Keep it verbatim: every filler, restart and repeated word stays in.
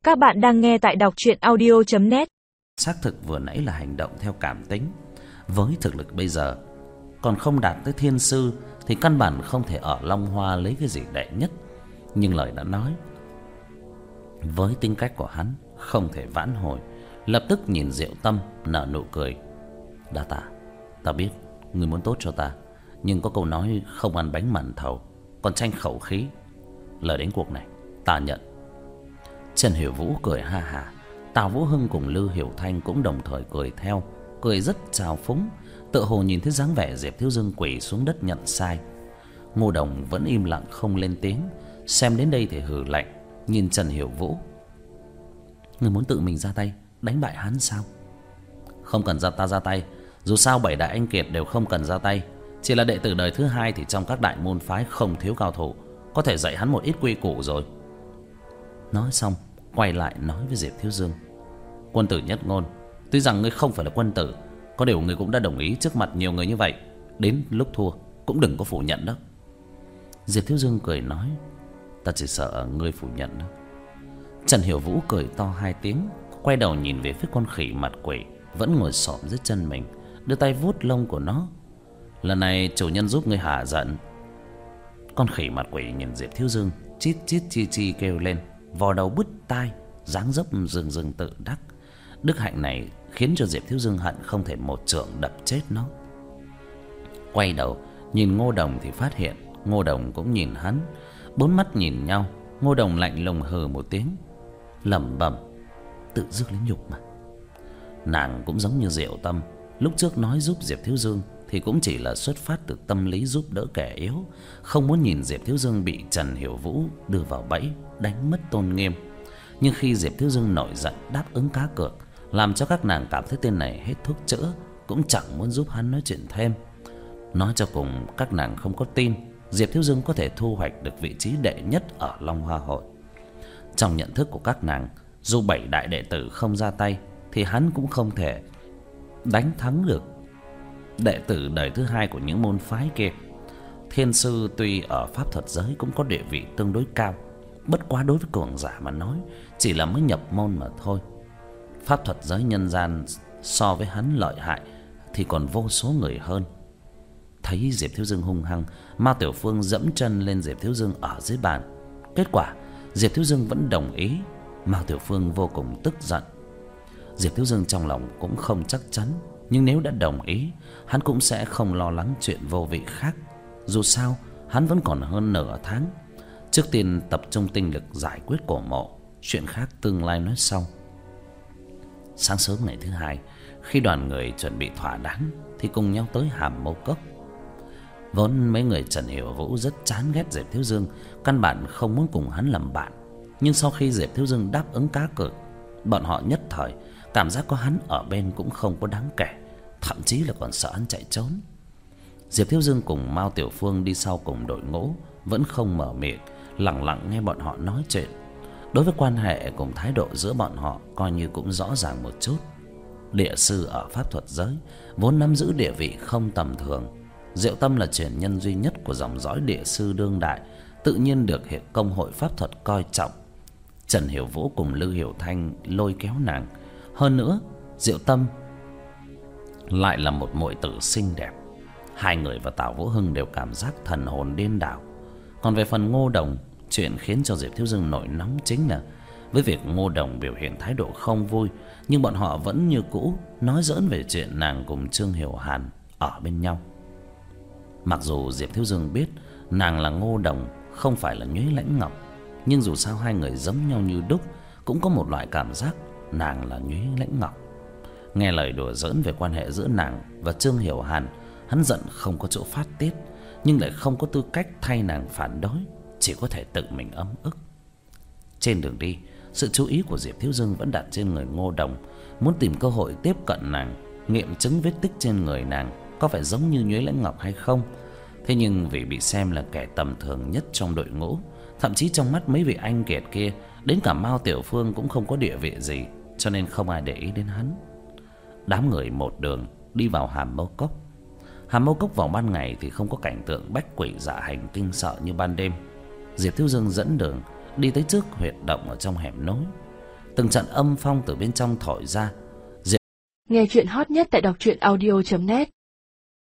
Các bạn đang nghe tại đọc truyện audio chấm net. Xác thực vừa nãy là hành động theo cảm tính. Với thực lực bây giờ còn không đạt tới thiên sư thì căn bản không thể ở Long Hoa lấy cái gì đệ nhất. Nhưng lời đã nói, với tính cách của hắn không thể vãn hồi. Lập tức nhìn Diệu Tâm nở nụ cười. Đa tạ, ta biết ngươi muốn tốt cho ta, nhưng có câu nói không ăn bánh màn thầu còn tranh khẩu khí. Lời đánh cuộc này ta nhận. Trần Hiểu Vũ cười ha hả. Tào Vũ Hưng cùng Lư Hiểu Thanh cũng đồng thời cười theo, cười rất trào phúng, tựa hồ nhìn thấy dáng vẻ Diệp Thiếu Dương quỳ xuống đất nhận sai. Ngô Đồng vẫn im lặng không lên tiếng, xem đến đây thì hừ lạnh, nhìn Trần Hiểu Vũ. Ngươi muốn tự mình ra tay đánh bại hắn sao? Không cần ra ta ra tay, dù sao bảy đại anh kiệt đều không cần ra tay. Chỉ là đệ tử đời thứ hai thì trong các đại môn phái không thiếu cao thủ, có thể dạy hắn một ít quy củ rồi. Nói xong quay lại nói với Diệp Thiếu Dương. Quân tử nhất ngôn, tuy rằng ngươi không phải là quân tử, có điều ngươi cũng đã đồng ý trước mặt nhiều người như vậy, đến lúc thua cũng đừng có phủ nhận đó. Diệp Thiếu Dương cười nói, ta chỉ sợ ngươi phủ nhận đó. Trần Hiểu Vũ cười to hai tiếng, quay đầu nhìn về phía con khỉ mặt quỷ vẫn ngồi xổm dưới chân mình, đưa tay vuốt lông của nó. Lần này chủ nhân giúp ngươi hả giận. Con khỉ mặt quỷ nhìn Diệp Thiếu Dương, chít chít chi chi kêu lên, vò đầu bứt tai, dáng dấp rừng rừng tự đắc. Đức hạnh này khiến cho Diệp Thiếu Dương hận không thể một chưởng đập chết nó. Quay đầu nhìn Ngô Đồng thì phát hiện Ngô Đồng cũng nhìn hắn. Bốn mắt nhìn nhau, Ngô Đồng lạnh lùng hừ một tiếng, lẩm bẩm, tự dứt lấy nhục mà. Nàng cũng giống như Diệu Tâm, lúc trước nói giúp Diệp Thiếu Dương thì cũng chỉ là xuất phát từ tâm lý giúp đỡ kẻ yếu, không muốn nhìn Diệp Thiếu Dương bị Trần Hiểu Vũ đưa vào bẫy, đánh mất tôn nghiêm. Nhưng khi Diệp Thiếu Dương nổi giận đáp ứng cá cược, làm cho các nàng cảm thấy tên này hết thuốc chữa, cũng chẳng muốn giúp hắn nói chuyện thêm. Nói cho cùng các nàng không có tin Diệp Thiếu Dương có thể thu hoạch được vị trí đệ nhất ở Long Hoa Hội. Trong nhận thức của các nàng, dù bảy đại đệ tử không ra tay thì hắn cũng không thể đánh thắng được đệ tử đời thứ hai của những môn phái kia. Thiên sư tuy ở pháp thuật giới cũng có địa vị tương đối cao, bất quá đối với cường giả mà nói chỉ là mới nhập môn mà thôi. Pháp thuật giới nhân gian so với hắn lợi hại thì còn vô số người hơn. Thấy Diệp Thiếu Dương hung hăng, Mao Tiểu Phương dẫm chân lên Diệp Thiếu Dương ở dưới bàn. Kết quả Diệp Thiếu Dương vẫn đồng ý. Mao Tiểu Phương vô cùng tức giận. Diệp Thiếu Dương trong lòng cũng không chắc chắn, nhưng nếu đã đồng ý, hắn cũng sẽ không lo lắng chuyện vô vị khác. Dù sao hắn vẫn còn hơn nửa tháng. Trước tiên tập trung tinh lực giải quyết cổ mộ, chuyện khác tương lai nói sau. Sáng sớm ngày thứ hai, khi đoàn người chuẩn bị thỏa đáng thì cùng nhau tới Hàm Mâu Cốc. Vốn mấy người Trần Hiểu Vũ rất chán ghét Diệp Thiếu Dương, căn bản không muốn cùng hắn làm bạn. Nhưng sau khi Diệp Thiếu Dương đáp ứng cá cược, bọn họ nhất thời cảm giác có hắn ở bên cũng không có đáng kể, thậm chí là còn sợ hắn chạy trốn. Diệp Thiếu Dương cùng Mao Tiểu Phương đi sau cùng đội ngũ, vẫn không mở miệng, lặng lặng nghe bọn họ nói chuyện. Đối với quan hệ cùng thái độ giữa bọn họ coi như cũng rõ ràng một chút. Địa sư ở pháp thuật giới vốn nắm giữ địa vị không tầm thường. Diệu Tâm là truyền nhân duy nhất của dòng dõi địa sư đương đại, tự nhiên được Hiệp công hội pháp thuật coi trọng. Trần Hiểu Vũ cùng Lư Hiểu Thanh lôi kéo nàng. Hơn nữa Diệu Tâm lại là một muội tử xinh đẹp. Hai người và Tào Vũ Hưng đều cảm giác thần hồn điên đảo. Còn về phần Ngô Đồng, chuyện khiến cho Diệp Thiếu Dương nổi nóng chính là với việc Ngô Đồng biểu hiện thái độ không vui, nhưng bọn họ vẫn như cũ nói giỡn về chuyện nàng cùng Trương Hiểu Hàn ở bên nhau. Mặc dù Diệp Thiếu Dương biết nàng là Ngô Đồng, không phải là Nhuế Lãnh Ngọc, nhưng dù sao hai người giống nhau như đúc, cũng có một loại cảm giác nàng là Nhuế Lãnh Ngọc. Nghe lời đùa giỡn về quan hệ giữa nàng và Trương Hiểu Hàn, hắn giận không có chỗ phát tiết, nhưng lại không có tư cách thay nàng phản đối, chỉ có thể tự mình ấm ức. Trên đường đi, sự chú ý của Diệp Thiếu Dương vẫn đặt trên người Ngô Đồng, muốn tìm cơ hội tiếp cận nàng, nghiệm chứng vết tích trên người nàng có phải giống như Nhuế Lãnh Ngọc hay không. Thế nhưng vì bị xem là kẻ tầm thường nhất trong đội ngũ, thậm chí trong mắt mấy vị anh kiệt kia, đến cả Mao Tiểu Phương cũng không có địa vị gì, cho nên không ai để ý đến hắn. Đám người một đường đi vào Hàm Mâu Cốc. Hàm Mâu Cốc vào ban ngày thì không có cảnh tượng bách quỷ dạ hành kinh sợ như ban đêm. Diệp Thiếu Dương dẫn đường đi tới trước huyệt động ở trong hẻm núi. từng trận âm phong từ bên trong thổi ra. Nghe chuyện hot nhất tại đọc truyện audio chấm net.